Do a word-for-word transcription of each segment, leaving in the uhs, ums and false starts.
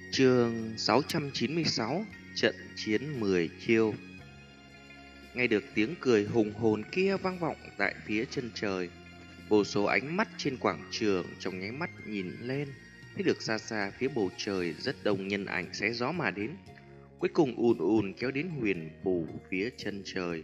Chương sáu trăm chín mươi sáu. Trận chiến mười chiêu. Nghe được tiếng cười hùng hồn kia vang vọng tại phía chân trời, vô số ánh mắt trên quảng trường trong nháy mắt nhìn lên, thấy được xa xa phía bầu trời rất đông nhân ảnh xé gió mà đến, cuối cùng ùn ùn kéo đến huyền phù phía chân trời.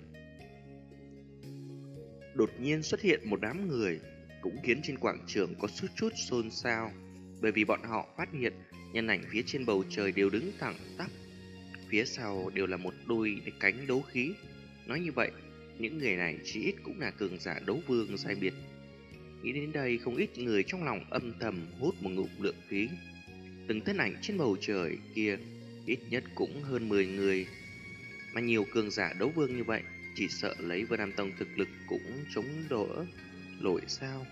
Đột nhiên xuất hiện một đám người, cũng khiến trên quảng trường có chút chút xôn xao, bởi vì bọn họ phát hiện nhân ảnh phía trên bầu trời đều đứng thẳng tắp, phía sau đều là một đôi cánh đấu khí. Nói như vậy, những người này chỉ ít cũng là cường giả đấu vương giai biệt. Nghĩ đến đây, không ít người trong lòng âm thầm hút một ngụm lượng khí. Từng thân ảnh trên bầu trời kia ít nhất cũng hơn mười người, mà nhiều cường giả đấu vương như vậy, chỉ sợ lấy Vân Nam Tông thực lực cũng chống đỡ nổi sao.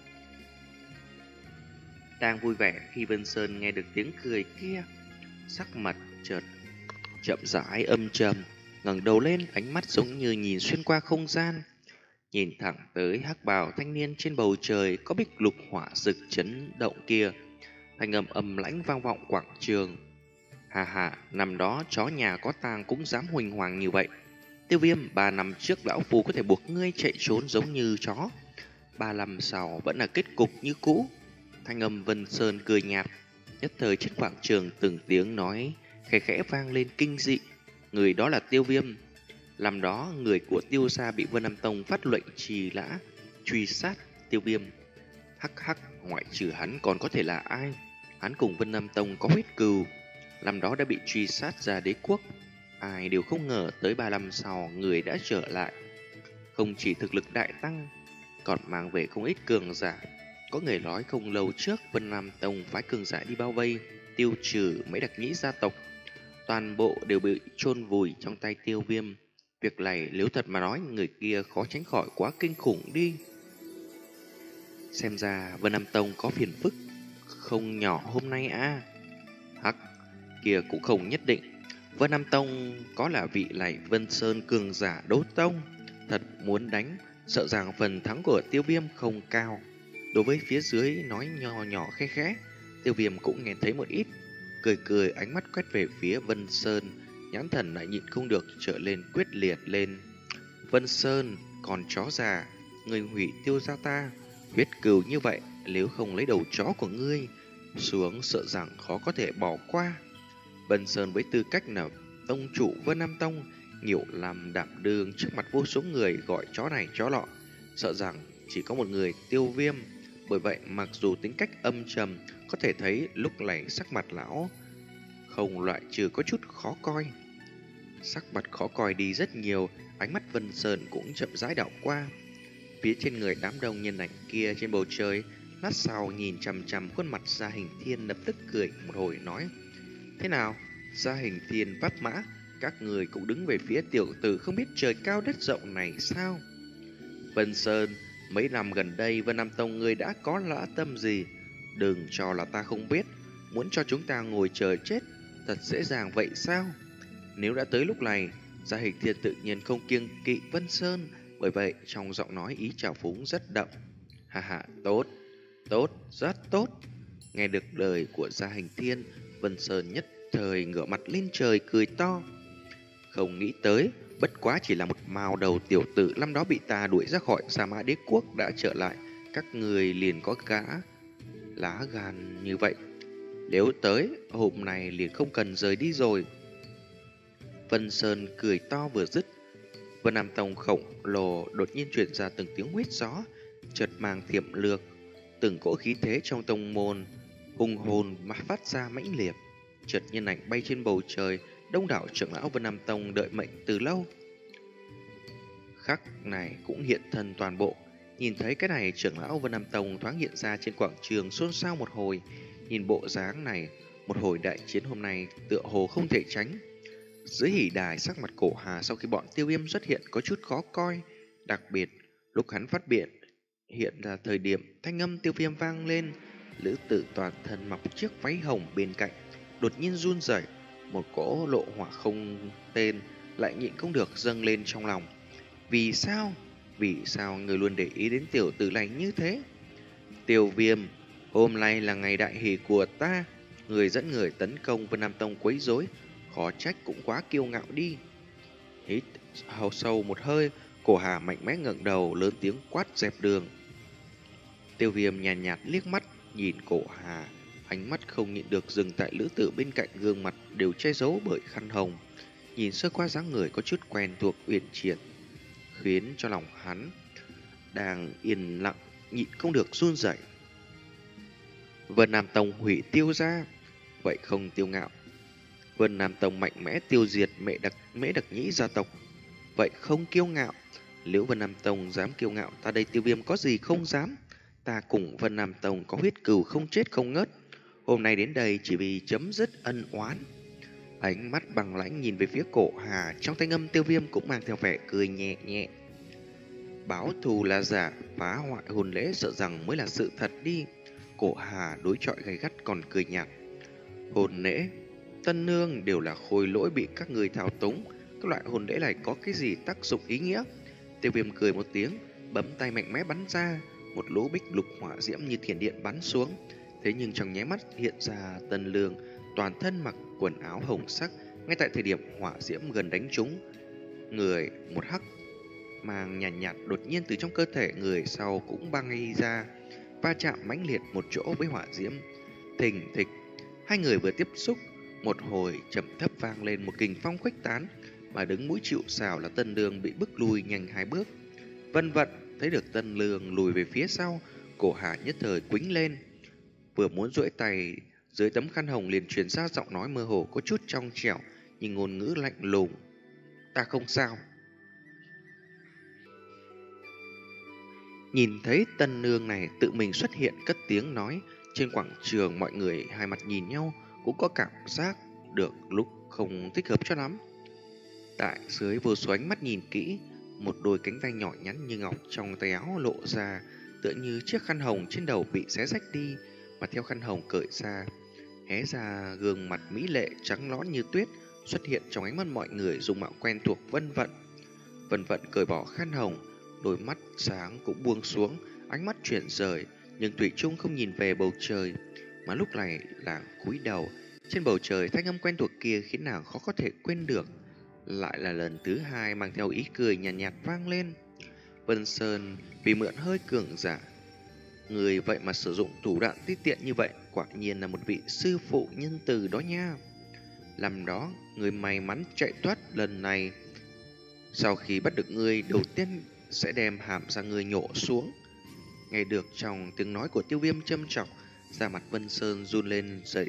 Đang vui vẻ khi Vân Sơn nghe được tiếng cười kia, sắc mặt chợt chậm rãi âm trầm, ngẩng đầu lên, ánh mắt giống như nhìn xuyên qua không gian, nhìn thẳng tới hắc bào thanh niên trên bầu trời có bích lục hỏa rực chấn động kia. Thanh âm ầm lãnh vang vọng quảng trường. Hà hà, năm đó chó nhà có tang cũng dám huỳnh hoàng như vậy. Tiêu Viêm, ba năm trước lão phu có thể buộc ngươi chạy trốn giống như chó, ba năm sau vẫn là kết cục như cũ. Thanh âm Vân Sơn cười nhạt, nhất thời trên quảng trường từng tiếng nói khẽ khẽ vang lên kinh dị. Người đó là Tiêu Viêm. Làm đó người của Tiêu gia bị Vân Nam Tông phát lệnh trì lã truy sát Tiêu Viêm. Hắc hắc, ngoại trừ hắn còn có thể là ai? Hắn cùng Vân Nam Tông có huyết cừu, làm đó đã bị truy sát ra đế quốc. Ai đều không ngờ tới ba năm sau người đã trở lại, không chỉ thực lực đại tăng, còn mang về không ít cường giả. Có người nói không lâu trước Vân Nam Tông phái cường giả đi bao vây, tiêu trừ mấy đặc nhĩ gia tộc, toàn bộ đều bị chôn vùi trong tay Tiêu Viêm. Việc này nếu thật mà nói, người kia khó tránh khỏi quá kinh khủng đi. Xem ra Vân Nam Tông có phiền phức không nhỏ hôm nay à. Hắc, kia cũng không nhất định. Vân Nam Tông có là vị này Vân Sơn cường giả đấu tông, thật muốn đánh, sợ rằng phần thắng của Tiêu Viêm không cao. Đối với phía dưới nói nhỏ nhỏ khẽ khẽ, Tiêu Viêm cũng nghe thấy một ít, cười cười, ánh mắt quét về phía Vân Sơn, nhãn thần lại nhịn không được trở lên quyết liệt lên. Vân Sơn, còn chó già, người hủy Tiêu gia ta, huyết cừu như vậy, nếu không lấy đầu chó của ngươi xuống, sợ rằng khó có thể bỏ qua. Vân Sơn với tư cách là tông chủ Vân Nam Tông, nhiều làm đảm đương trước mặt vô số người gọi chó này chó lọ, sợ rằng chỉ có một người Tiêu Viêm. Bởi vậy mặc dù tính cách âm trầm, có thể thấy lúc này sắc mặt lão không loại trừ có chút khó coi. Sắc mặt khó coi đi rất nhiều, ánh mắt Vân Sơn cũng chậm rãi đảo qua phía trên người đám đông nhân ảnh kia trên bầu trời. Lát sau nhìn chằm chằm khuôn mặt Gia Hình Thiên, lập tức cười một hồi nói: thế nào, Gia Hình Thiên vấp mã, các người cũng đứng về phía tiểu tử không biết trời cao đất rộng này sao? Vân Sơn, mấy năm gần đây Vân Nam Tông ngươi đã có lã tâm gì? Đừng cho là ta không biết, muốn cho chúng ta ngồi chờ chết thật dễ dàng vậy sao? Nếu đã tới lúc này, Gia Hình Thiên tự nhiên không kiêng kỵ Vân Sơn, bởi vậy trong giọng nói ý trào phúng rất đậm. Hà hà, tốt, tốt, rất tốt. Nghe được lời của Gia Hình Thiên, Vân Sơn nhất thời ngửa mặt lên trời cười to. Không nghĩ tới, bất quá chỉ là một mao đầu tiểu tử năm đó bị ta đuổi ra khỏi Sa Mã Đế Quốc đã trở lại, các người liền có gã lá gan như vậy. Nếu tới, hôm nay liền không cần rời đi rồi. Vân Sơn cười to vừa dứt, Vân Nam Tông khổng lồ đột nhiên truyền ra từng tiếng huýt gió, chợt mang thiểm lược, từng cỗ khí thế trong tông môn hùng hồn mà phát ra mãnh liệt. Chợt nhân ảnh bay trên bầu trời, đông đảo trưởng lão Vân Nam Tông đợi mệnh từ lâu, khắc này cũng hiện thân toàn bộ. Nhìn thấy cái này, trưởng lão Vân Nam Tông thoáng hiện ra trên quảng trường, xôn xao một hồi. Nhìn bộ dáng này, một hồi đại chiến hôm nay tựa hồ không thể tránh. Dưới hỉ đài, sắc mặt Cổ Hà sau khi bọn Tiêu Viêm xuất hiện có chút khó coi, đặc biệt lúc hắn phát biện hiện là thời điểm thanh âm Tiêu Viêm vang lên. Lữ tử toàn thân mặc chiếc váy hồng bên cạnh đột nhiên run rẩy, một cỗ lộ hỏa không tên lại nhịn không được dâng lên trong lòng. Vì sao? Vì sao người luôn để ý đến tiểu tử này như thế? Tiêu Viêm, hôm nay là ngày đại hỷ của ta, Người dẫn người tấn công Vân Nam Tông quấy rối, khó trách cũng quá kiêu ngạo đi. Hít hầu sâu một hơi, Cổ Hà mạnh mẽ ngẩng đầu lớn tiếng quát dẹp đường. Tiêu Viêm nhàn nhạt, nhạt liếc mắt nhìn Cổ Hà, ánh mắt không nhịn được dừng tại lữ tử bên cạnh, gương mặt đều che giấu bởi khăn hồng. Nhìn sơ qua dáng người có chút quen thuộc uyển chuyển, khiến cho lòng hắn đang yên lặng nhịn không được run rẩy. Vân Nam Tông hủy Tiêu gia, vậy không tiêu ngạo. Vân Nam Tông mạnh mẽ tiêu diệt mẹ đặc mễ đặc nhĩ gia tộc, vậy không kiêu ngạo. Nếu Vân Nam Tông dám kiêu ngạo, ta đây Tiêu Viêm có gì không dám. Ta cùng Vân Nam Tông có huyết cừu không chết không ngớt. Hôm nay đến đây chỉ vì chấm dứt ân oán. Ánh mắt bằng lãnh nhìn về phía Cổ Hà, trong thanh âm Tiêu Viêm cũng mang theo vẻ cười nhẹ nhẹ. Báo thù là giả, phá hoại hồn lễ sợ rằng mới là sự thật đi. Cổ Hà đối chọi gay gắt còn cười nhạt. Hồn lễ, tân nương đều là khôi lỗi bị các người thao túng. Các loại hồn lễ này có cái gì tác dụng ý nghĩa? Tiêu Viêm cười một tiếng, bấm tay mạnh mẽ bắn ra. Một lỗ bích lục hỏa diễm như thiểm điện bắn xuống. Thế nhưng trong nháy mắt hiện ra tân lương, toàn thân mặc quần áo hồng sắc. Ngay tại thời điểm hỏa diễm gần đánh trúng người, một hắc mang nhàn nhạt, nhạt đột nhiên từ trong cơ thể người sau cũng băng ra, va chạm mãnh liệt một chỗ với hỏa diễm. Thình thịch, hai người vừa tiếp xúc, một hồi trầm thấp vang lên một kình phong khuếch tán, mà đứng mũi chịu sào là Tân Lương bị bức lùi nhanh hai bước. Vân Vận thấy được Tân Lương lùi về phía sau, Cổ Hà nhất thời quĩnh lên, vừa muốn duỗi tay, dưới tấm khăn hồng liền truyền ra giọng nói mơ hồ có chút trong trẻo, nhưng ngôn ngữ lạnh lùng. Ta không sao. Nhìn thấy Tân Nương này tự mình xuất hiện cất tiếng nói, trên quảng trường mọi người hai mặt nhìn nhau, cũng có cảm giác được lúc không thích hợp cho lắm. Tại dưới vô số ánh mắt nhìn kỹ, một đôi cánh tay nhỏ nhắn như ngọc trong tay áo lộ ra, tựa như chiếc khăn hồng trên đầu bị xé rách đi, mà theo khăn hồng cởi ra, hé ra gương mặt mỹ lệ trắng nõn như tuyết xuất hiện trong ánh mắt mọi người, dung mạo quen thuộc Vân Vận. Vân Vận cởi bỏ khăn hồng, đôi mắt sáng cũng buông xuống, ánh mắt chuyển rời, nhưng thủy chung không nhìn về bầu trời, mà lúc này là cúi đầu. Trên bầu trời thanh âm quen thuộc kia khiến nàng khó có thể quên được, lại là lần thứ hai mang theo ý cười nhàn nhạt, nhạt vang lên. Vân Sơn vì mượn hơi cường giả, người vậy mà sử dụng thủ đoạn tiết tiện như vậy, quả nhiên là một vị sư phụ nhân từ đó nha. Làm đó, người may mắn chạy thoát lần này, sau khi bắt được người đầu tiên sẽ đem hàm ra người nhổ xuống. Nghe được trong tiếng nói của Tiêu Viêm châm chọc, da mặt Vân Sơn run lên dậy,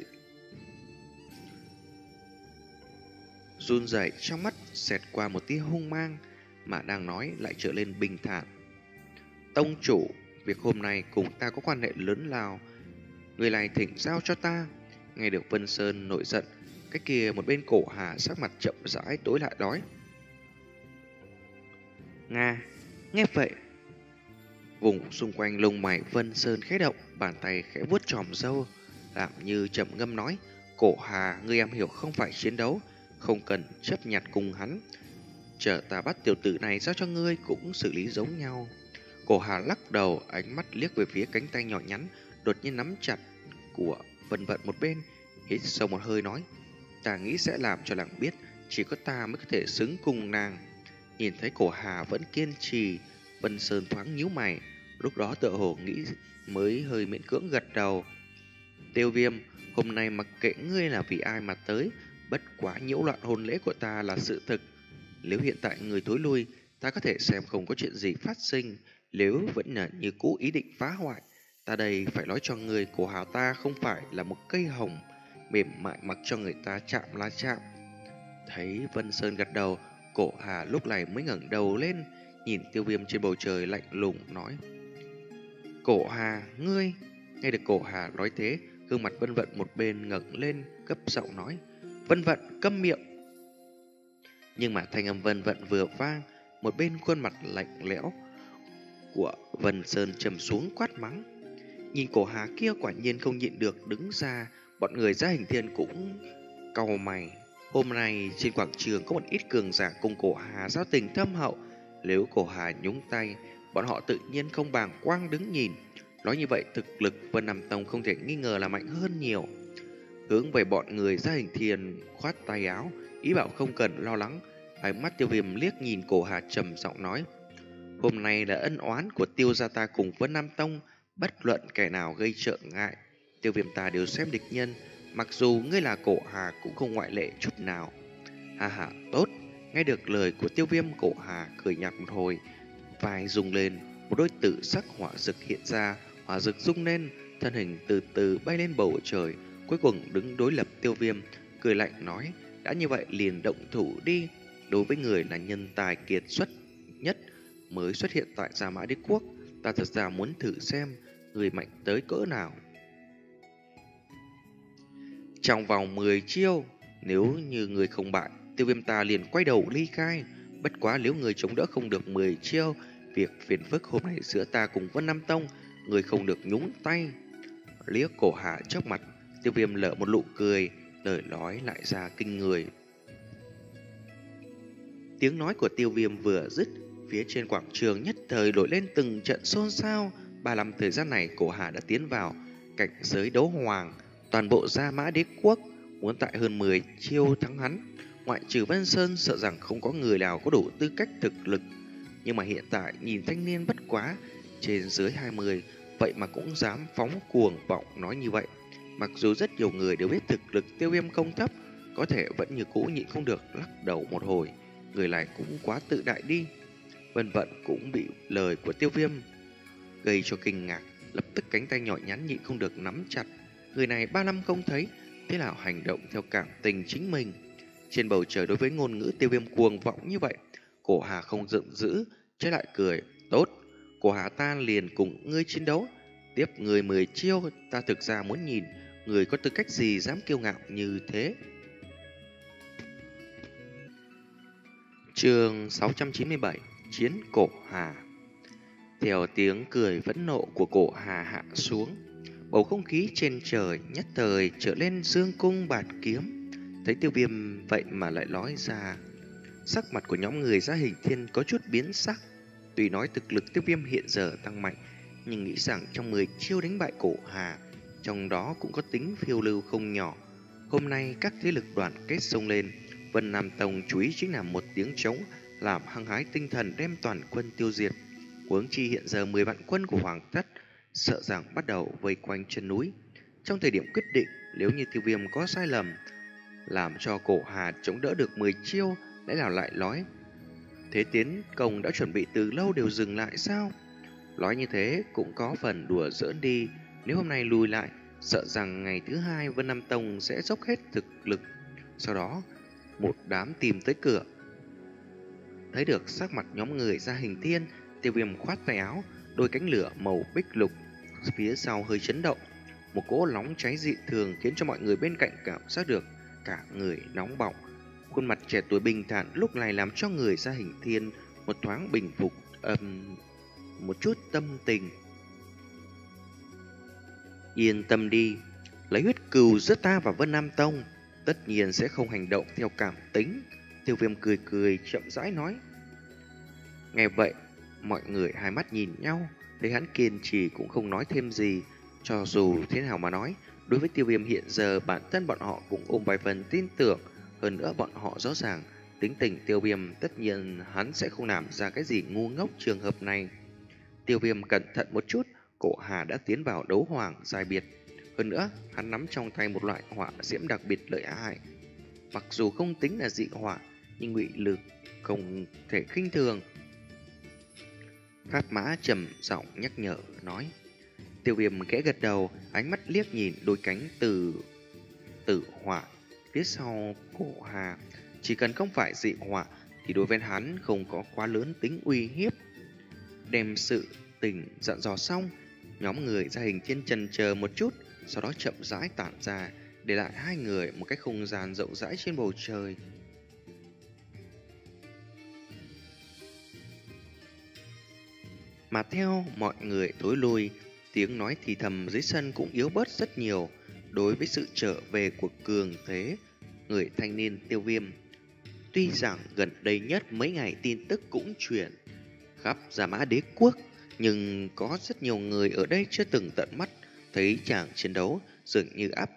run rẩy, trong mắt xẹt qua một tia hung mang, mà đang nói lại trở lên bình thản. Tông chủ, việc hôm nay cùng ta có quan hệ lớn lao, người này thỉnh giao cho ta. Nghe được Vân Sơn nổi giận, cái kia một bên Cổ Hà sắc mặt chậm rãi tối lại nói. Nga, nghe vậy, vùng xung quanh lông mày Vân Sơn khẽ động, bàn tay khẽ vuốt tròm râu, làm như trầm ngâm nói. Cổ Hà, ngươi am hiểu không phải chiến đấu, không cần chấp nhặt cùng hắn. Chờ ta bắt tiểu tử này giao cho ngươi cũng xử lý giống nhau. Cổ Hà lắc đầu, ánh mắt liếc về phía cánh tay nhỏ nhắn đột nhiên nắm chặt của Vân Vận một bên, hít sâu một hơi nói. Ta nghĩ sẽ làm cho nàng biết chỉ có ta mới có thể xứng cùng nàng. Nhìn thấy Cổ Hà vẫn kiên trì, Vân Sơn thoáng nhíu mày, lúc đó tựa hồ nghĩ mới hơi miễn cưỡng gật đầu. Tiêu Viêm, hôm nay mặc kệ ngươi là vì ai mà tới, bất quá nhiễu loạn hôn lễ của ta là sự thực. Nếu hiện tại người tối lui, ta có thể xem không có chuyện gì phát sinh. Nếu vẫn là như cũ ý định phá hoại, ta đây phải nói cho người, Cổ Hà ta không phải là một cây hồng mềm mại mặc cho người ta chạm là chạm. Thấy Vân Sơn gật đầu, Cổ Hà lúc này mới ngẩng đầu lên, nhìn Tiêu Viêm trên bầu trời lạnh lùng nói. Cổ Hà, ngươi. Nghe được Cổ Hà nói thế, gương mặt Vân Vận một bên ngẩng lên, gấp giọng nói. Vân Vận, câm miệng. Nhưng mà thanh âm Vân Vận vừa vang, một bên khuôn mặt lạnh lẽo của Vân Sơn trầm xuống quát mắng. Nhìn Cổ Hà kia quả nhiên không nhịn được đứng ra, bọn người Gia Hình Thiên cũng cau mày. Hôm nay trên quảng trường có một ít cường giả cùng Cổ Hà giao tình thâm hậu, nếu Cổ Hà nhúng tay, bọn họ tự nhiên không bàng quang đứng nhìn. Nói như vậy, thực lực Vân Nam Tông không thể nghi ngờ là mạnh hơn nhiều. hướng về bọn người Gia Hình Thiên khoát tay áo, ý bảo không cần lo lắng. Ánh mắt Tiêu Viêm liếc nhìn Cổ Hà trầm giọng nói: hôm nay là ân oán của Tiêu gia ta cùng Vân Nam Tông, bất luận kẻ nào gây trở ngại, Tiêu Viêm ta đều xem địch nhân. Mặc dù ngươi là Cổ Hà cũng không ngoại lệ chút nào. Ha ha, tốt. Nghe được lời của Tiêu Viêm, Cổ Hà cười nhạt một hồi, vai rung lên, một đôi tử sắc hỏa dực hiện ra, hỏa dực rung lên, thân hình từ từ bay lên bầu trời, cuối cùng đứng đối lập Tiêu Viêm, cười lạnh nói: đã như vậy liền động thủ đi. Đối với người là nhân tài kiệt xuất nhất mới xuất hiện tại Gia Mã Đế Quốc, ta thật ra muốn thử xem người mạnh tới cỡ nào. Trong vòng mười chiêu, nếu như người không bại, Tiêu Viêm ta liền quay đầu ly khai. Bất quá nếu người chống đỡ không được mười chiêu, việc phiền phức hôm nay giữa ta cùng Vân Nam Tông, người không được nhúng tay. Liếc Cổ Hà trước mặt, Tiêu Viêm lở một nụ cười, lời nói lại ra kinh người. Tiếng nói của Tiêu Viêm vừa dứt, phía trên quảng trường nhất thời nổi lên từng trận xôn xao. Ba năm thời gian này, Cổ Hà đã tiến vào cảnh giới đấu hoàng. Toàn bộ Gia Mã Đế Quốc muốn tại hơn mười chiêu thắng hắn, ngoại trừ Vân Sơn, sợ rằng không có người nào có đủ tư cách thực lực. Nhưng mà hiện tại nhìn thanh niên bất quá trên dưới hai mươi, vậy mà cũng dám phóng cuồng vọng nói như vậy. Mặc dù rất nhiều người đều biết thực lực Tiêu Viêm không thấp, có thể vẫn như cũ nhịn không được lắc đầu một hồi. Người này cũng quá tự đại đi. Vân Vận cũng bị lời của Tiêu Viêm gây cho kinh ngạc, lập tức cánh tay nhỏ nhắn nhịn không được nắm chặt. Người này ba năm không thấy, thế nào hành động theo cảm tình chính mình. Trên bầu trời đối với ngôn ngữ Tiêu Viêm cuồng vọng như vậy, Cổ Hà không giận dữ, trái lại cười: tốt, Cổ Hà ta liền cùng ngươi chiến đấu, tiếp người mười chiêu. Ta thực ra muốn nhìn người có tư cách gì dám kiêu ngạo như thế. Chương sáu trăm chín mươi bảy: Chiến Cổ Hà. Theo tiếng cười phẫn nộ của Cổ Hà hạ xuống, bầu không khí trên trời nhất thời trở lên dương cung bạt kiếm. Thấy Tiêu Viêm vậy mà lại nói ra, sắc mặt của nhóm người Gia Hình Thiên có chút biến sắc. Tuy nói thực lực Tiêu Viêm hiện giờ tăng mạnh, nhưng nghĩ rằng trong mười chiêu đánh bại Cổ Hà, trong đó cũng có tính phiêu lưu không nhỏ. Hôm nay các thế lực đoàn kết xông lên, Vân Nam Tông chú ý chính là một tiếng trống, làm hăng hái tinh thần đem toàn quân tiêu diệt. Huống chi hiện giờ mười vạn quân của Hoàng Thất sợ rằng bắt đầu vây quanh chân núi. Trong thời điểm quyết định, nếu như Tiêu Viêm có sai lầm, làm cho Cổ Hà chống đỡ được mười chiêu, lẽ nào lại nói thế tiến công đã chuẩn bị từ lâu đều dừng lại sao? Nói như thế cũng có phần đùa giỡn đi. Nếu hôm nay lùi lại, sợ rằng ngày thứ hai Vân Nam Tông sẽ dốc hết thực lực. Sau đó một đám tìm tới cửa. Thấy được sắc mặt nhóm người Gia Hình Thiên, Tiêu Viêm khoát tay áo, đôi cánh lửa màu bích lục phía sau hơi chấn động. Một cỗ nóng cháy dị thường khiến cho mọi người bên cạnh cảm giác được cả người nóng bỏng. Khuôn mặt trẻ tuổi bình thản lúc này làm cho người Gia Hình Thiên một thoáng bình phục um, một chút tâm tình. Yên tâm đi, lấy huyết cừu giữa ta và Vân Nam Tông, tất nhiên sẽ không hành động theo cảm tính. Tiêu Viêm cười cười chậm rãi nói. Nghe vậy, mọi người hai mắt nhìn nhau, thấy hắn kiên trì cũng không nói thêm gì. Cho dù thế nào mà nói, đối với Tiêu Viêm hiện giờ bản thân bọn họ cũng ôm vài phần tin tưởng. Hơn nữa bọn họ rõ ràng tính tình Tiêu Viêm, tất nhiên hắn sẽ không làm ra cái gì ngu ngốc trường hợp này. Tiêu Viêm cẩn thận một chút, Cổ Hà đã tiến vào đấu hoàng giai biệt. Hơn nữa, hắn nắm trong tay một loại hỏa diễm đặc biệt lợi hại. Mặc dù không tính là dị hỏa, nhưng ngụy lực không thể khinh thường. Pháp Mã trầm giọng nhắc nhở nói. Tiêu Viêm khẽ gật đầu, ánh mắt liếc nhìn đôi cánh từ tử hỏa phía sau Cổ Hà. Chỉ cần không phải dị hỏa thì đối với hắn không có quá lớn tính uy hiếp. Đem sự tình dặn dò xong, nhóm người Gia Hình Thiên chần chờ một chút, sau đó chậm rãi tản ra, để lại hai người một cái không gian rộng rãi trên bầu trời. Mà theo mọi người tối lui, tiếng nói thì thầm dưới sân cũng yếu bớt rất nhiều. Đối với sự trở về của cường thế người thanh niên Tiêu Viêm, tuy rằng gần đây nhất mấy ngày tin tức cũng truyền khắp Gia Mã Đế Quốc, nhưng có rất nhiều người ở đây chưa từng tận mắt thấy chàng chiến đấu, dường như áp đảo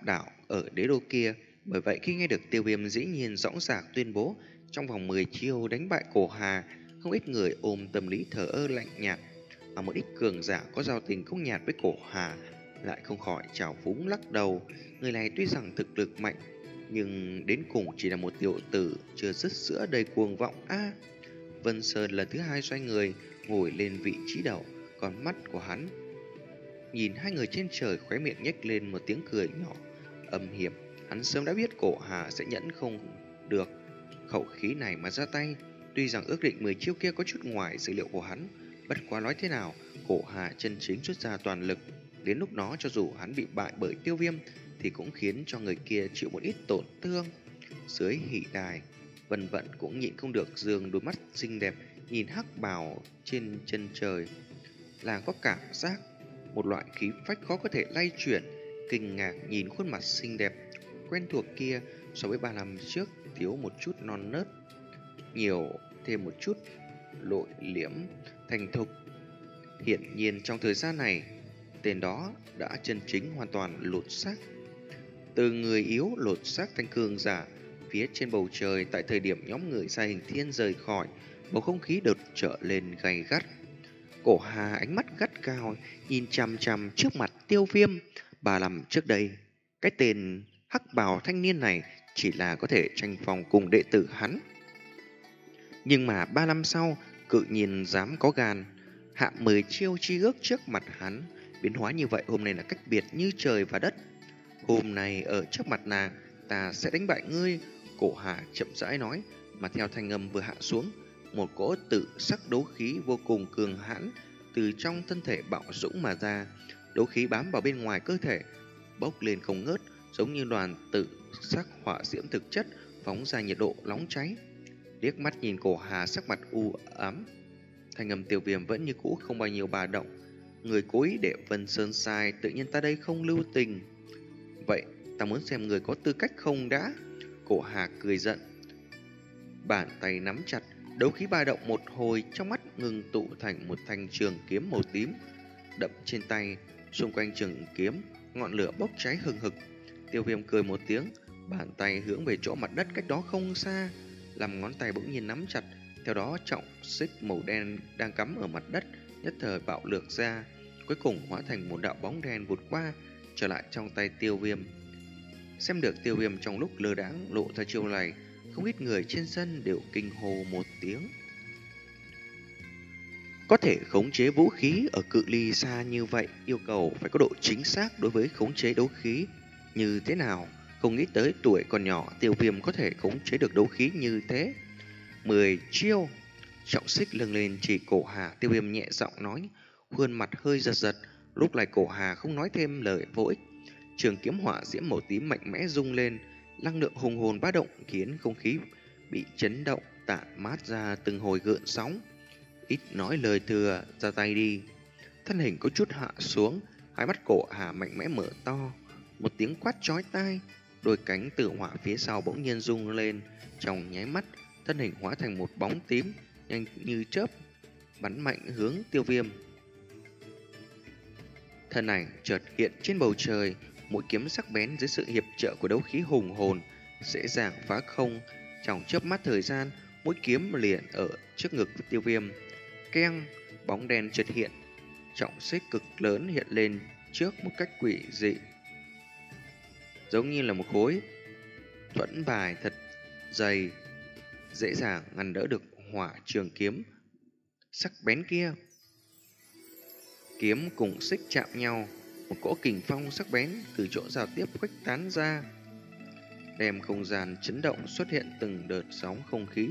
ở đế đô kia. Bởi vậy khi nghe được Tiêu Viêm dĩ nhiên dõng dạc tuyên bố trong vòng mười chiêu đánh bại Cổ Hà, không ít người ôm tâm lý thờ ơ lạnh nhạt, mà một ít cường giả có giao tình không nhạt với Cổ Hà lại không khỏi trào phúng lắc đầu. Người này tuy rằng thực lực mạnh, nhưng đến cùng chỉ là một tiểu tử chưa dứt sữa đầy cuồng vọng a. À, Vân Sơn lần thứ hai xoay người ngồi lên vị trí đầu, con mắt của hắn nhìn hai người trên trời, khóe miệng nhếch lên một tiếng cười nhỏ âm hiểm. Hắn sớm đã biết Cổ Hà sẽ nhẫn không được khẩu khí này mà ra tay. Tuy rằng ước định mười chiêu kia có chút ngoài dự liệu của hắn, bất quá nói thế nào, Cổ Hà chân chính xuất ra toàn lực. Đến lúc đó cho dù hắn bị bại bởi Tiêu Viêm thì cũng khiến cho người kia chịu một ít tổn thương. Dưới hỉ đài, Vân Vận cũng nhịn không được dường đôi mắt xinh đẹp nhìn hắc bào trên chân trời. Làng có cảm giác một loại khí phách khó có thể lay chuyển, kinh ngạc nhìn khuôn mặt xinh đẹp quen thuộc kia so với ba năm trước thiếu một chút non nớt, nhiều thêm một chút lội liễm thành thục. Hiển nhiên trong thời gian này, tên đó đã chân chính hoàn toàn lột xác. Từ người yếu lột xác thành cường giả. Phía trên bầu trời, tại thời điểm nhóm người xa hình thiên rời khỏi, bầu không khí đột trở lên gay gắt. Cổ Hà ánh mắt gắt cao nhìn chằm chằm trước mặt Tiêu Viêm. Ba năm trước đây, cái tên hắc bào thanh niên này chỉ là có thể tranh phòng cùng đệ tử hắn, nhưng mà ba năm sau cự nhiên dám có gan hạ mười chiêu chi ước trước mặt hắn. Biến hóa như vậy hôm nay là cách biệt như trời và đất. Hôm nay ở trước mặt nàng, ta sẽ đánh bại ngươi. Cổ Hà chậm rãi nói, mà theo thanh âm vừa hạ xuống, một cỗ tự sắc đấu khí vô cùng cường hãn từ trong thân thể bạo dũng mà ra. Đấu khí bám vào bên ngoài cơ thể, bốc lên không ngớt, giống như đoàn tự sắc hỏa diễm thực chất, phóng ra nhiệt độ nóng cháy. Liếc mắt nhìn Cổ Hà sắc mặt u ám, thanh âm Tiêu Viêm vẫn như cũ không bao nhiêu bà động. Người cố ý để Vân Sơn sai, tự nhiên ta đây không lưu tình. Vậy ta muốn xem người có tư cách không đã. Cổ Hà cười giận, bàn tay nắm chặt, đấu khí ba động một hồi, trong mắt ngừng tụ thành một thanh trường kiếm màu tím đậm trên tay. Xung quanh trường kiếm ngọn lửa bốc cháy hừng hực. Tiêu Viêm cười một tiếng, bàn tay hướng về chỗ mặt đất cách đó không xa, làm ngón tay bỗng nhiên nắm chặt. Theo đó trọng xích màu đen đang cắm ở mặt đất nhất thời bạo lược ra, cuối cùng hóa thành một đạo bóng đen vụt qua trở lại trong tay Tiêu Viêm. Xem được Tiêu Viêm trong lúc lơ đãng lộ ra chiêu này, không ít người trên sân đều kinh hô một tiếng. Có thể khống chế vũ khí ở cự ly xa như vậy, yêu cầu phải có độ chính xác đối với khống chế đấu khí như thế nào. Không nghĩ tới tuổi còn nhỏ, Tiêu Viêm có thể khống chế được đấu khí như thế. Mười chiêu. Trọng xích lưng lên chỉ Cổ Hà. Tiêu Viêm nhẹ giọng nói, khuôn mặt hơi giật giật. Lúc này Cổ Hà không nói thêm lời vô ích. Trường kiếm hỏa diễm màu tím mạnh mẽ rung lên, năng lượng hùng hồn bá động khiến không khí bị chấn động, tản mát ra từng hồi gợn sóng. Ít nói lời thừa, ra tay đi. Thân hình có chút hạ xuống, hai mắt Cổ Hà mạnh mẽ mở to, một tiếng quát chói tai. Đôi cánh tử hỏa phía sau bỗng nhiên rung lên, trong nháy mắt thân hình hóa thành một bóng tím nhanh như chớp bắn mạnh hướng Tiêu Viêm. Thân ảnh chợt hiện trên bầu trời, mũi kiếm sắc bén dưới sự hiệp trợ của đấu khí hùng hồn dễ dàng phá không. Trong chớp mắt thời gian, mũi kiếm liền ở trước ngực Tiêu Viêm. Keng, bóng đen chợt hiện, trọng xích cực lớn hiện lên trước một cách quỷ dị, giống như là một khối thuẫn bài thật dày, dễ dàng ngăn đỡ được hỏa trường kiếm sắc bén kia. Kiếm cùng xích chạm nhau, một cỗ kình phong sắc bén từ chỗ giao tiếp khuếch tán ra, đem không gian chấn động, xuất hiện từng đợt sóng không khí.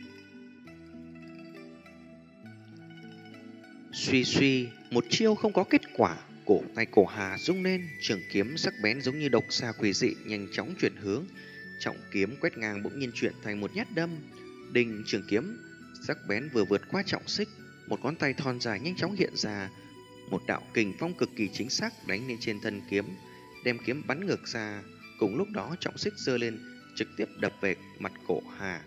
Suy suy, một chiêu không có kết quả, cổ tay Cổ Hà rung lên, trường kiếm sắc bén giống như độc xà quỷ dị nhanh chóng chuyển hướng. Trọng kiếm quét ngang bỗng nhiên chuyển thành một nhát đâm. Đinh, trường kiếm sắc bén vừa vượt qua trọng xích, một ngón tay thon dài nhanh chóng hiện ra, một đạo kình phong cực kỳ chính xác đánh lên trên thân kiếm, đem kiếm bắn ngược ra. Cùng lúc đó trọng xích giơ lên, trực tiếp đập về mặt Cổ Hà.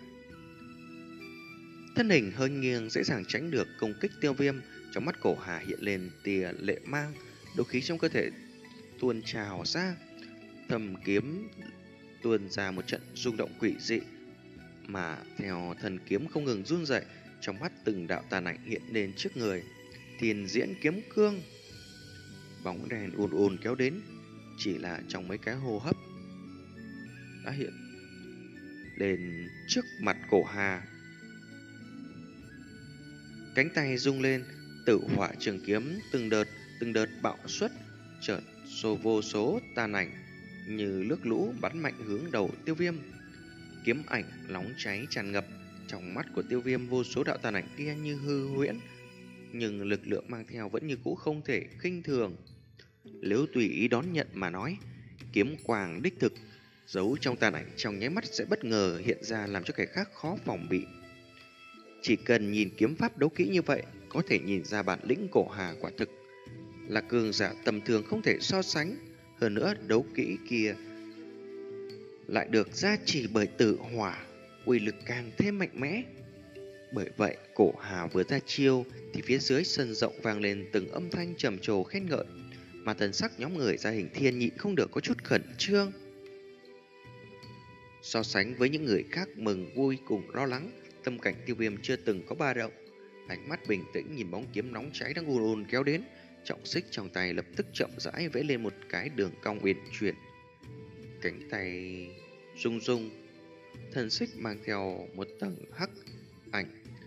Thân hình hơi nghiêng, dễ dàng tránh được công kích Tiêu Viêm. Trong mắt Cổ Hà hiện lên tia lệ mang, đấu khí trong cơ thể tuôn trào ra, thầm kiếm tuôn ra một trận rung động quỷ dị, mà theo thần kiếm không ngừng run rẩy, trong mắt từng đạo tàn ảnh hiện lên trước người. Thiên diễn kiếm cương, bóng đèn ùn ùn kéo đến, chỉ là trong mấy cái hô hấp đã hiện lên trước mặt Cổ Hà. Cánh tay rung lên, tử hỏa trường kiếm từng đợt từng đợt bạo xuất, chợt số vô số tàn ảnh như nước lũ bắn mạnh hướng đầu Tiêu Viêm. Kiếm ảnh nóng cháy tràn ngập, trong mắt của Tiêu Viêm vô số đạo tàn ảnh kia như hư huyễn, nhưng lực lượng mang theo vẫn như cũ không thể khinh thường. Nếu tùy ý đón nhận mà nói, kiếm quang đích thực giấu trong tàn ảnh trong nháy mắt sẽ bất ngờ hiện ra, làm cho kẻ khác khó phòng bị. Chỉ cần nhìn kiếm pháp đấu kỹ như vậy, có thể nhìn ra bản lĩnh Cổ Hà quả thực là cường giả tầm thường không thể so sánh. Hơn nữa đấu kỹ kia lại được gia trì bởi tử hỏa, uy lực càng thêm mạnh mẽ. Bởi vậy Cổ Hà vừa ra chiêu thì phía dưới sân rộng vang lên từng âm thanh trầm trồ khen ngợi, mà thần sắc nhóm người gia hình thiên nhịn không được có chút khẩn trương. So sánh với những người khác mừng vui cùng lo lắng, tâm cảnh Tiêu Viêm chưa từng có ba động. Ánh mắt bình tĩnh nhìn bóng kiếm nóng cháy đang ùn ùn kéo đến, trọng xích trong tay lập tức chậm rãi vẽ lên một cái đường cong uyển chuyển. Cánh tay rung rung, thần xích mang theo một tầng hắc ảnh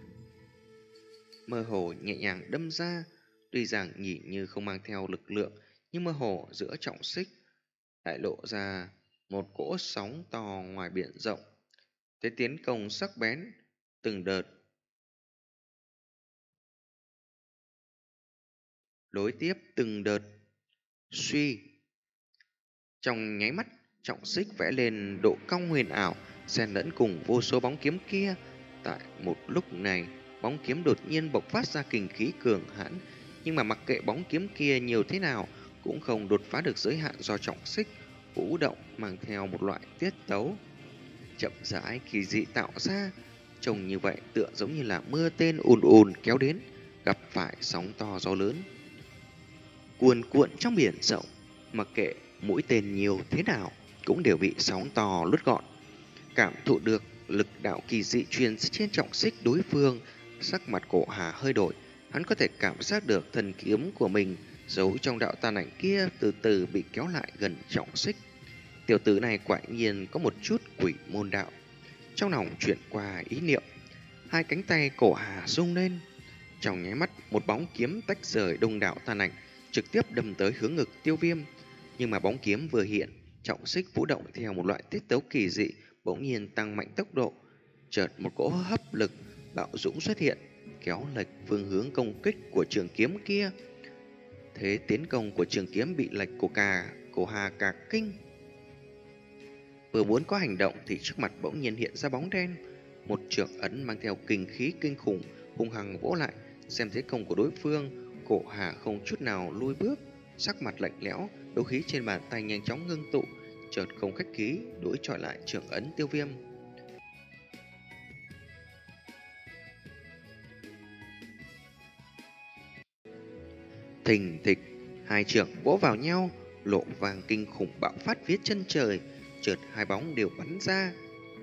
mơ hồ nhẹ nhàng đâm ra. Tuy rằng nhìn như không mang theo lực lượng, nhưng mơ hồ giữa trọng xích lại lộ ra một cỗ sóng to ngoài biển rộng. Thế tiến công sắc bén, từng đợt đối tiếp từng đợt suy. Trong nháy mắt, trọng xích vẽ lên độ cong huyền ảo, xen lẫn cùng vô số bóng kiếm kia. Tại một lúc này, bóng kiếm đột nhiên bộc phát ra kình khí cường hãn, nhưng mà mặc kệ bóng kiếm kia nhiều thế nào cũng không đột phá được giới hạn do trọng xích vũ động mang theo một loại tiết tấu chậm rãi kỳ dị tạo ra. Trông như vậy tựa giống như là mưa tên ùn ùn kéo đến, gặp phải sóng to gió lớn cuồn cuộn trong biển rộng, mặc kệ mũi tên nhiều thế nào cũng đều bị sóng to lướt gọn. Cảm thụ được lực đạo kỳ dị truyền trên trọng xích đối phương, sắc mặt Cổ Hà hơi đổi. Hắn có thể cảm giác được thần kiếm của mình giấu trong đạo tàn ảnh kia từ từ bị kéo lại gần trọng xích. Tiểu tử này quả nhiên có một chút quỷ môn đạo. Trong lòng chuyển qua ý niệm, hai cánh tay Cổ Hà rung lên. Trong nháy mắt, một bóng kiếm tách rời đông đảo tàn ảnh, trực tiếp đâm tới hướng ngực Tiêu Viêm. Nhưng mà bóng kiếm vừa hiện, trọng xích vũ động theo một loại tiết tấu kỳ dị, bỗng nhiên tăng mạnh tốc độ. Chợt một cỗ hấp lực bạo dũng xuất hiện, kéo lệch phương hướng công kích của trường kiếm kia. Thế tiến công của trường kiếm bị lệch của cả Cổ Hà cả kinh. Vừa muốn có hành động thì trước mặt bỗng nhiên hiện ra bóng đen, một trường ấn mang theo kinh khí kinh khủng hung hăng vỗ lại. Xem thế công của đối phương, Cổ Hà không chút nào lùi bước, sắc mặt lạnh lẽo, đấu khí trên bàn tay nhanh chóng ngưng tụ, chợt không khách khí đối chọi lại trường ấn Tiêu Viêm. Thình thịch, hai trường vỗ vào nhau, lộ vàng kinh khủng bạo phát phía chân trời, chợt hai bóng đều bắn ra.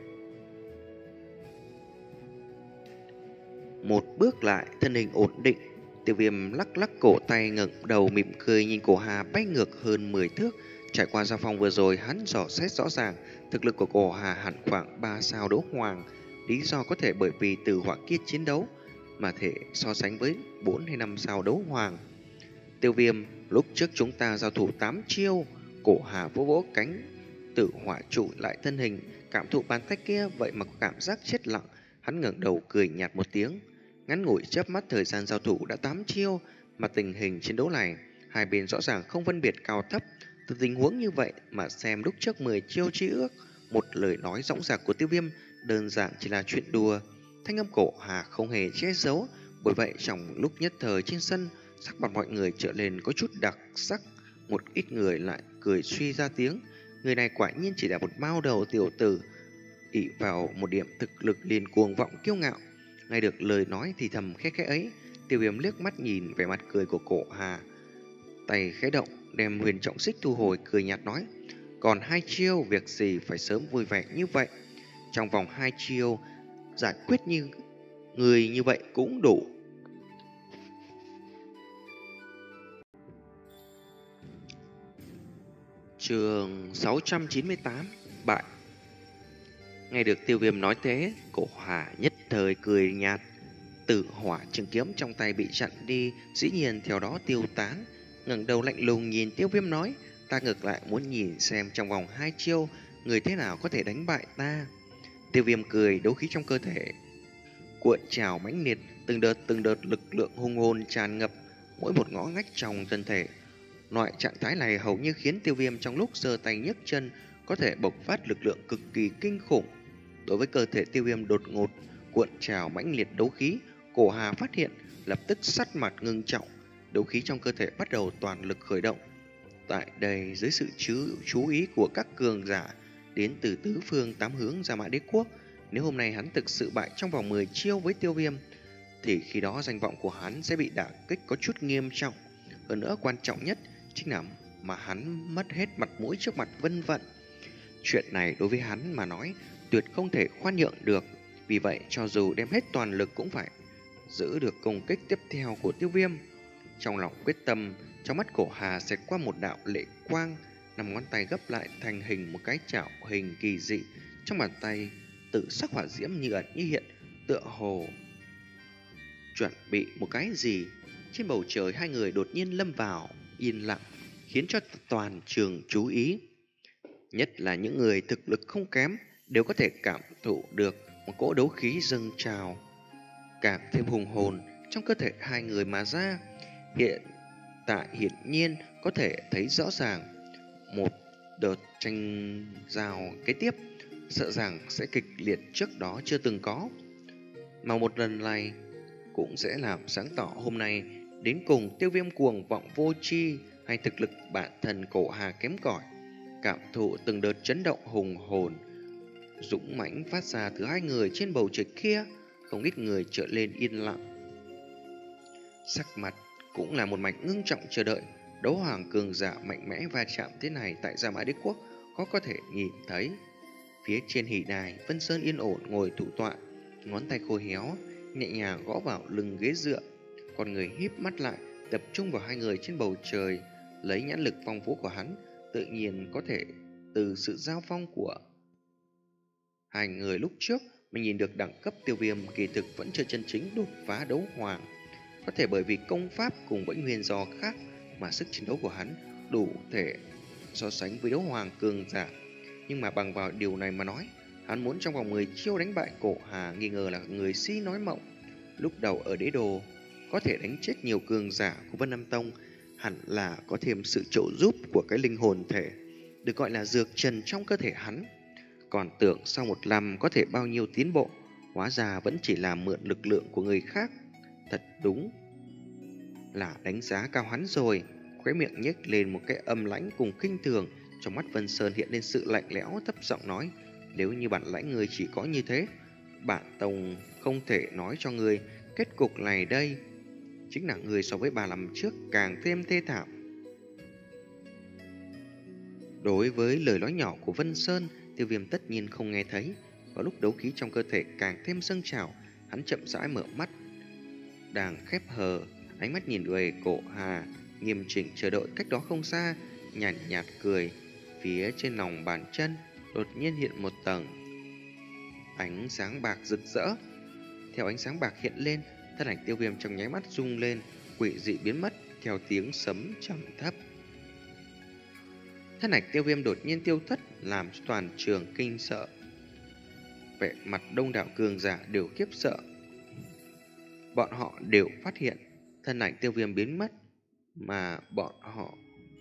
Một bước lại, thân hình ổn định, Tiêu Viêm lắc lắc cổ tay, ngẩng đầu mỉm cười nhìn Cổ Hà bay ngược hơn mười thước. Trải qua giao phong vừa rồi, hắn dò xét rõ ràng thực lực của Cổ Hà hẳn khoảng ba sao đấu hoàng. Lý do có thể bởi vì từ hỏa kia chiến đấu mà thể so sánh với bốn hay năm sao đấu hoàng. Tiêu Viêm, lúc trước chúng ta giao thủ tám chiêu. Cổ Hà vỗ vỗ cánh tử hỏa trụ lại thân hình, cảm thụ bàn tay kia vậy mà có cảm giác chết lặng. Hắn ngẩng đầu cười nhạt một tiếng. Ngắn ngủi chớp mắt thời gian giao thủ đã tám chiêu, mà tình hình chiến đấu này hai bên rõ ràng không phân biệt cao thấp. Từ tình huống như vậy mà xem lúc trước mười chiêu chi ước, một lời nói dõng dạc của Tiêu Viêm đơn giản chỉ là chuyện đùa. Thanh âm Cổ Hà không hề che giấu, bởi vậy trong lúc nhất thời trên sân, sắc mặt mọi người trở lên có chút đặc sắc. Một ít người lại cười suy ra tiếng, người này quả nhiên chỉ là một mao đầu tiểu tử, ỷ vào một điểm thực lực liền cuồng vọng kiêu ngạo. Nghe được lời nói thì thầm khẽ khẽ ấy, Tiêu Viêm liếc mắt nhìn vẻ mặt cười của Cổ Hà, tay khẽ động đem huyền trọng xích thu hồi, cười nhạt nói: Còn hai chiêu, việc gì phải sớm vui vẻ như vậy. Trong vòng hai chiêu, giải quyết như người như vậy cũng đủ. Chương sáu trăm chín mươi tám. Bại. Nghe được Tiêu Viêm nói thế, Cổ Hà nhất thời cười nhạt. Tử hỏa trường kiếm trong tay bị chặn đi, dĩ nhiên theo đó tiêu tán. Ngẩng đầu lạnh lùng nhìn Tiêu Viêm nói, ta ngược lại muốn nhìn xem trong vòng hai chiêu, người thế nào có thể đánh bại ta. Tiêu Viêm cười, đấu khí trong cơ thể cuộn trào mãnh liệt, từng đợt từng đợt lực lượng hung hồn tràn ngập mỗi một ngõ ngách trong thân thể. Loại trạng thái này hầu như khiến Tiêu Viêm trong lúc giơ tay nhấc chân có thể bộc phát lực lượng cực kỳ kinh khủng. Đối với cơ thể Tiêu Viêm đột ngột cuộn trào mãnh liệt đấu khí, Cổ Hà phát hiện, lập tức sắc mặt ngưng trọng, đấu khí trong cơ thể bắt đầu toàn lực khởi động. Tại đây, dưới sự chú, chú ý của các cường giả đến từ tứ phương tám hướng Gia Mã Đế Quốc, nếu hôm nay hắn thực sự bại trong vòng mười chiêu với Tiêu Viêm, thì khi đó danh vọng của hắn sẽ bị đả kích có chút nghiêm trọng. Hơn nữa quan trọng nhất chính là mà hắn mất hết mặt mũi trước mặt Vân Vận. Chuyện này đối với hắn mà nói tuyệt không thể khoan nhượng được. Vì vậy cho dù đem hết toàn lực cũng phải giữ được công kích tiếp theo của Tiêu Viêm. Trong lòng quyết tâm, trong mắt Cổ Hà xẹt qua một đạo lệ quang, năm ngón tay gấp lại thành hình một cái chảo hình kỳ dị. Trong bàn tay tự sắc hỏa diễm như ẩn như hiện, tựa hồ chuẩn bị một cái gì. Trên bầu trời hai người đột nhiên lâm vào yên lặng, khiến cho toàn trường chú ý. Nhất là những người thực lực không kém đều có thể cảm thụ được một cỗ đấu khí dâng trào, càng thêm hùng hồn trong cơ thể hai người mà ra. Hiện tại hiển nhiên có thể thấy rõ ràng một đợt tranh giao kế tiếp sợ rằng sẽ kịch liệt trước đó chưa từng có, mà một lần này cũng sẽ làm sáng tỏ hôm nay đến cùng Tiêu Viêm cuồng vọng vô tri hay thực lực bản thân Cổ Hà kém cỏi. Cảm thụ từng đợt chấn động hùng hồn dũng mãnh phát ra từ hai người trên bầu trời kia, không ít người trở lên yên lặng, sắc mặt cũng là một mạch ngưng trọng chờ đợi. Đấu hoàng cường giả mạnh mẽ va chạm thế này tại Gia Mã Đế Quốc có có thể nhìn thấy. Phía trên hỉ đài, Vân Sơn yên ổn ngồi thủ tọa, ngón tay khô héo nhẹ nhàng gõ vào lưng ghế dựa, con người híp mắt lại tập trung vào hai người trên bầu trời. Lấy nhãn lực phong phú của hắn, tự nhiên có thể từ sự giao phong của hai người lúc trước mình nhìn được đẳng cấp Tiêu Viêm kỳ thực vẫn chưa chân chính đột phá đấu hoàng. Có thể bởi vì công pháp cùng với nguyên do khác mà sức chiến đấu của hắn đủ thể so sánh với đấu hoàng cường giả. Nhưng mà bằng vào điều này mà nói, hắn muốn trong vòng mười chiêu đánh bại Cổ Hà nghi ngờ là người si nói mộng. Lúc đầu ở đế đồ có thể đánh chết nhiều cường giả của Vân Nam Tông, hẳn là có thêm sự trợ giúp của cái linh hồn thể được gọi là dược trần trong cơ thể hắn. Còn tưởng sau một năm có thể bao nhiêu tiến bộ, hóa ra vẫn chỉ là mượn lực lượng của người khác. Thật đúng là đánh giá cao hắn rồi. Khóe miệng nhếch lên một cái âm lãnh cùng khinh thường, trong mắt Vân Sơn hiện lên sự lạnh lẽo, thấp giọng nói: nếu như bản lãnh người chỉ có như thế, bản tông không thể nói cho người kết cục này đây chính là người so với ba năm trước càng thêm thê thảm. Đối với lời nói nhỏ của Vân Sơn, Tiêu Viêm tất nhiên không nghe thấy. Vào lúc đấu khí trong cơ thể càng thêm dâng trào, hắn chậm rãi mở mắt, đang khép hờ, ánh mắt nhìn về Cổ Hà, nghiêm chỉnh chờ đợi cách đó không xa, nhàn nhạt, nhạt cười. Phía trên lòng bàn chân đột nhiên hiện một tầng ánh sáng bạc rực rỡ. Theo ánh sáng bạc hiện lên, thân ảnh Tiêu Viêm trong nháy mắt rung lên, quỷ dị biến mất theo tiếng sấm trầm thấp. Thân ảnh Tiêu Viêm đột nhiên tiêu thất, làm cho toàn trường kinh sợ. Vẻ mặt đông đảo cường giả đều khiếp sợ. Bọn họ đều phát hiện thân ảnh Tiêu Viêm biến mất, mà bọn họ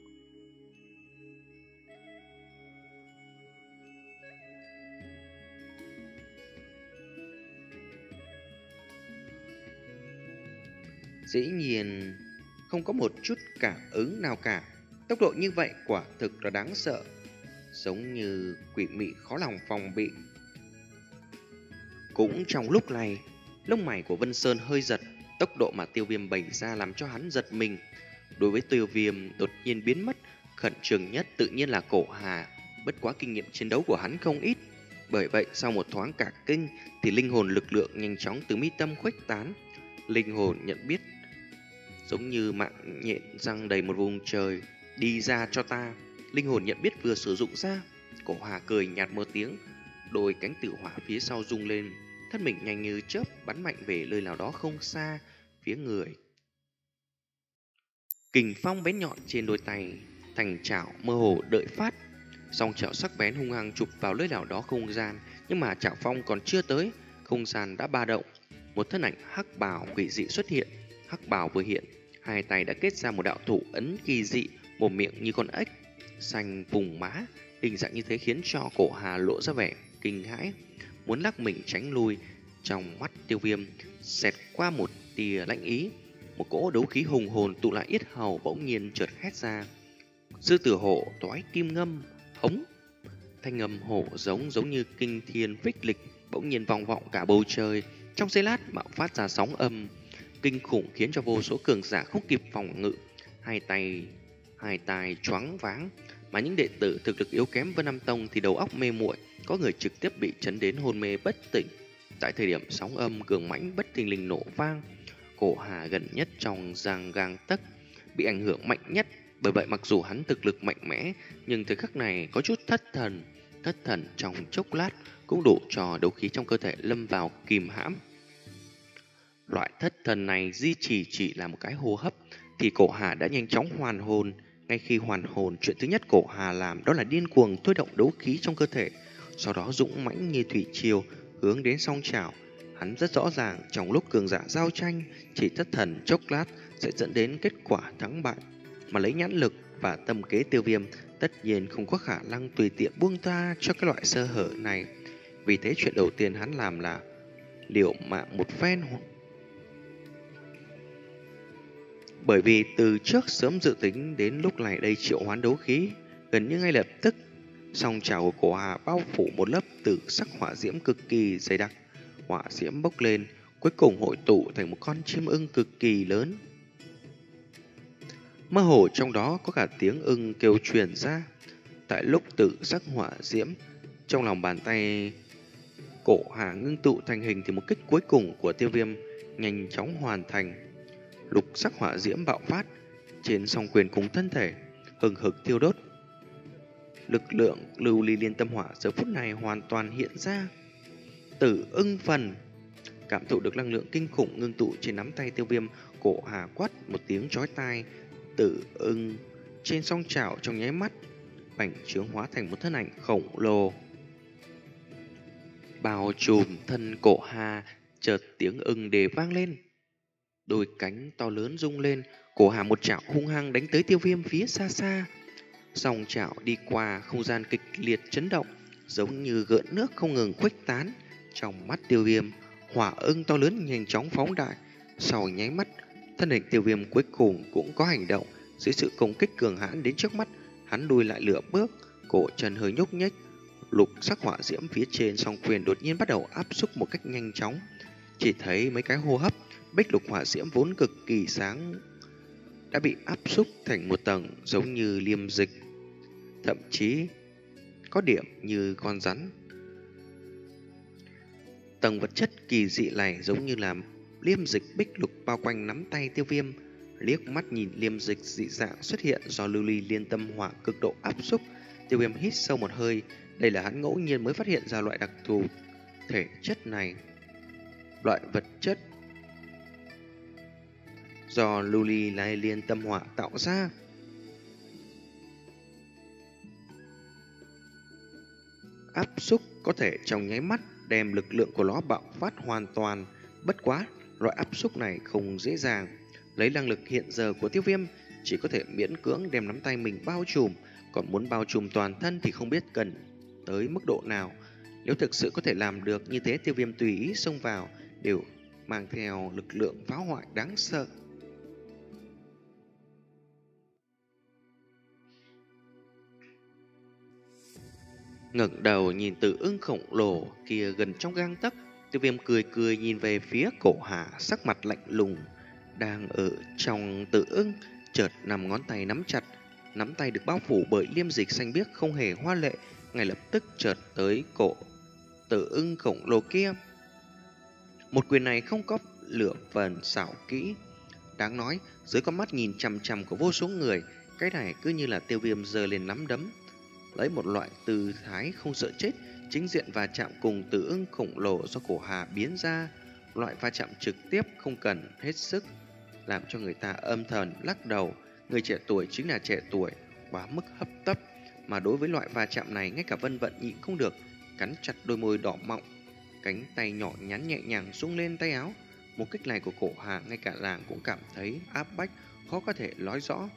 dĩ nhiên không có một chút cảm ứng nào cả. Tốc độ như vậy quả thực là đáng sợ, giống như quỷ mị khó lòng phòng bị. Cũng trong lúc này, lông mày của Vân Sơn hơi giật. Tốc độ mà Tiêu Viêm bày ra làm cho hắn giật mình. Đối với Tiêu Viêm đột nhiên biến mất, khẩn trương nhất tự nhiên là Cổ Hà. Bất quá kinh nghiệm chiến đấu của hắn không ít. Bởi vậy sau một thoáng cả kinh thì linh hồn lực lượng nhanh chóng từ mi tâm khuếch tán. Linh hồn nhận biết giống như mạng nhện răng đầy một vùng trời. Đi ra cho ta. Linh hồn nhận biết vừa sử dụng ra, Cổ Hà cười nhạt một tiếng, đôi cánh tử hỏa phía sau rung lên, thân mình nhanh như chớp bắn mạnh về nơi nào đó không xa phía người. Kình phong bén nhọn trên đôi tay, thành chảo mơ hồ đợi phát, song chảo sắc bén hung hăng chụp vào nơi nào đó không gian, nhưng mà chảo phong còn chưa tới, không gian đã ba động. Một thân ảnh hắc bào quỷ dị xuất hiện, hắc bào vừa hiện, hai tay đã kết ra một đạo thủ ấn kỳ dị, một miệng như con ếch, xanh vùng má, hình dạng như thế khiến cho Cổ Hà lộ ra vẻ kinh hãi, muốn lắc mình tránh lui. Trong mắt Tiêu Viêm xẹt qua một tia lạnh ý, một cỗ đấu khí hùng hồn tụ lại yết hầu bỗng nhiên chợt hét ra. Sư tử hổ toái kim ngâm, hống. Thanh âm hổ giống giống như kinh thiên phích lịch bỗng nhiên vang vọng cả bầu trời, trong giây lát bạo phát ra sóng âm kinh khủng khiến cho vô số cường giả không kịp phòng ngự, hai tay hai tai choáng váng, mà những đệ tử thực lực yếu kém Vân Nam Tông thì đầu óc mê muội, có người trực tiếp bị chấn đến hôn mê bất tỉnh. Tại thời điểm sóng âm cường mãnh bất thình lình nổ vang, Cổ Hà gần nhất trong giang gang tấc, bị ảnh hưởng mạnh nhất. Bởi vậy mặc dù hắn thực lực mạnh mẽ, nhưng thời khắc này có chút thất thần. Thất thần trong chốc lát cũng đủ cho đấu khí trong cơ thể lâm vào kìm hãm. Loại thất thần này duy trì chỉ là một cái hô hấp thì Cổ Hà đã nhanh chóng hoàn hồn. Ngay khi hoàn hồn, chuyện thứ nhất Cổ Hà làm đó là điên cuồng thôi động đấu khí trong cơ thể, sau đó dũng mãnh như thủy triều hướng đến song chảo. Hắn rất rõ ràng trong lúc cường giả giao tranh, chỉ thất thần chốc lát sẽ dẫn đến kết quả thắng bại, mà lấy nhãn lực và tâm kế Tiêu Viêm tất nhiên không có khả năng tùy tiện buông tha cho cái loại sơ hở này. Vì thế chuyện đầu tiên hắn làm là liều mạng một phen. Bởi vì từ trước sớm dự tính đến lúc này đây triệu hoán đấu khí, gần như ngay lập tức song chảo của Cổ Hà bao phủ một lớp tử sắc hỏa diễm cực kỳ dày đặc. Hỏa diễm bốc lên, cuối cùng hội tụ thành một con chim ưng cực kỳ lớn. Mơ hồ trong đó có cả tiếng ưng kêu truyền ra. Tại lúc tử sắc hỏa diễm trong lòng bàn tay Cổ Hà ngưng tụ thành hình thì một kích cuối cùng của Tiêu Viêm nhanh chóng hoàn thành. Lục sắc hỏa diễm bạo phát trên song quyền cùng thân thể, hừng hực thiêu đốt. Lực lượng lưu ly liên tâm hỏa giờ phút này hoàn toàn hiện ra. Tử ưng phần. Cảm thụ được năng lượng kinh khủng ngưng tụ trên nắm tay Tiêu Viêm, Cổ Hà quát một tiếng chói tai. Tử ưng trên song chảo trong nháy mắt bành trướng hóa thành một thân ảnh khổng lồ, bao trùm thân Cổ Hà. Chợt tiếng ưng đề vang lên, đôi cánh to lớn rung lên, Cổ Hà một chảo hung hăng đánh tới Tiêu Viêm phía xa xa. Song chảo đi qua không gian kịch liệt chấn động, giống như gợn nước không ngừng khuếch tán. Trong mắt Tiêu Viêm, hỏa ưng to lớn nhanh chóng phóng đại. Sau nháy mắt, thân hình Tiêu Viêm cuối cùng cũng có hành động. Dưới sự công kích cường hãn đến trước mắt, hắn lùi lại lửa bước, cổ chân hơi nhúc nhích. Lục sắc hỏa diễm phía trên song quyền đột nhiên bắt đầu áp xúc một cách nhanh chóng. Chỉ thấy mấy cái hô hấp, bích lục hỏa diễm vốn cực kỳ sáng đã bị áp xúc thành một tầng giống như liêm dịch, thậm chí có điểm như con rắn. Tầng vật chất kỳ dị này giống như là liêm dịch bích lục bao quanh nắm tay Tiêu Viêm. Liếc mắt nhìn liêm dịch dị dạng xuất hiện do lưu ly liên tâm hỏa cực độ áp xúc, Tiêu Viêm hít sâu một hơi. Đây là hắn ngẫu nhiên mới phát hiện ra loại đặc thù thể chất này. Loại vật chất do lưu ly lai liên tâm hỏa tạo ra. Áp xúc có thể trong nháy mắt đem lực lượng của nó bạo phát hoàn toàn. Bất quá, loại áp xúc này không dễ dàng. Lấy năng lực hiện giờ của Tiêu Viêm, chỉ có thể miễn cưỡng đem nắm tay mình bao trùm, còn muốn bao trùm toàn thân thì không biết cần tới mức độ nào. Nếu thực sự có thể làm được như thế, Tiêu Viêm tùy ý xông vào đều mang theo lực lượng phá hoại đáng sợ. Ngẩng đầu nhìn Tử ưng khổng lồ kia gần trong gang tấc, Tiêu Viêm cười cười nhìn về phía Cổ Hà, sắc mặt lạnh lùng. Đang ở trong Tử ưng, chợt nằm ngón tay nắm chặt, nắm tay được bao phủ bởi liêm dịch xanh biếc không hề hoa lệ, ngay lập tức chợt tới cổ Tử Ưng khổng lồ kia. Một quyền này không có lửa phần xảo kỹ. Đáng nói, dưới con mắt nhìn chằm chằm của vô số người, cái này cứ như là Tiêu Viêm giơ lên nắm đấm, lấy một loại tư thái không sợ chết, chính diện va chạm cùng Tử Ưng khổng lồ do Cổ Hà biến ra. Loại va chạm trực tiếp không cần hết sức, làm cho người ta âm thầm lắc đầu. Người trẻ tuổi chính là trẻ tuổi, quá mức hấp tấp. Mà đối với loại va chạm này, ngay cả Vân Vận nhịn không được, cắn chặt đôi môi đỏ mọng, cánh tay nhỏ nhắn nhẹ nhàng xung lên tay áo. Một kích này của Cổ Hà ngay cả làng cũng cảm thấy áp bách, khó có thể nói rõ.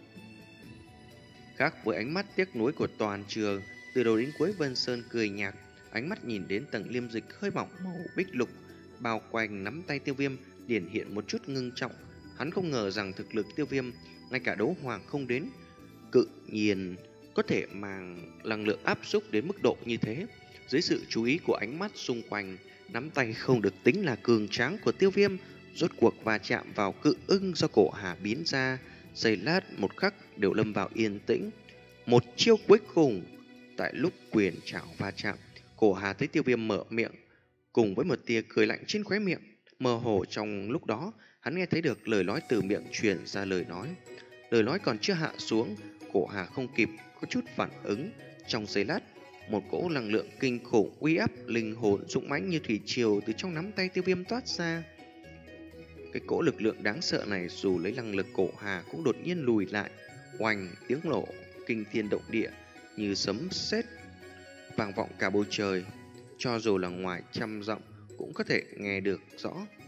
Khác với ánh mắt tiếc nuối của toàn trường, từ đầu đến cuối Vân Sơn cười nhạt, ánh mắt nhìn đến tầng liêm dịch hơi mỏng màu bích lục bao quanh nắm tay Tiêu Viêm, điển hiện một chút ngưng trọng. Hắn không ngờ rằng thực lực Tiêu Viêm ngay cả đấu hoàng không đến, cự nhiên có thể mang năng lượng áp xúc đến mức độ như thế. Dưới sự chú ý của ánh mắt xung quanh, nắm tay không được tính là cường tráng của Tiêu Viêm rốt cuộc va chạm vào cự ưng do Cổ Hà biến ra. Giây lát một khắc đều lâm vào yên tĩnh. Một chiêu cuối cùng, tại lúc quyền trảo va chạm, Cổ Hà thấy Tiêu Viêm mở miệng, cùng với một tia cười lạnh trên khóe miệng. Mơ hồ trong lúc đó, hắn nghe thấy được lời nói từ miệng truyền ra lời nói. Lời nói còn chưa hạ xuống, Cổ Hà không kịp có chút phản ứng. Trong giây lát, một cỗ năng lượng kinh khủng uy áp linh hồn dũng mãnh như thủy triều từ trong nắm tay Tiêu Viêm toát ra. Cái cỗ lực lượng đáng sợ này dù lấy năng lực Cổ Hà cũng đột nhiên lùi lại. Oanh, tiếng nổ kinh thiên động địa như sấm sét vang vọng cả bầu trời, cho dù là ngoài trăm dặm cũng có thể nghe được rõ.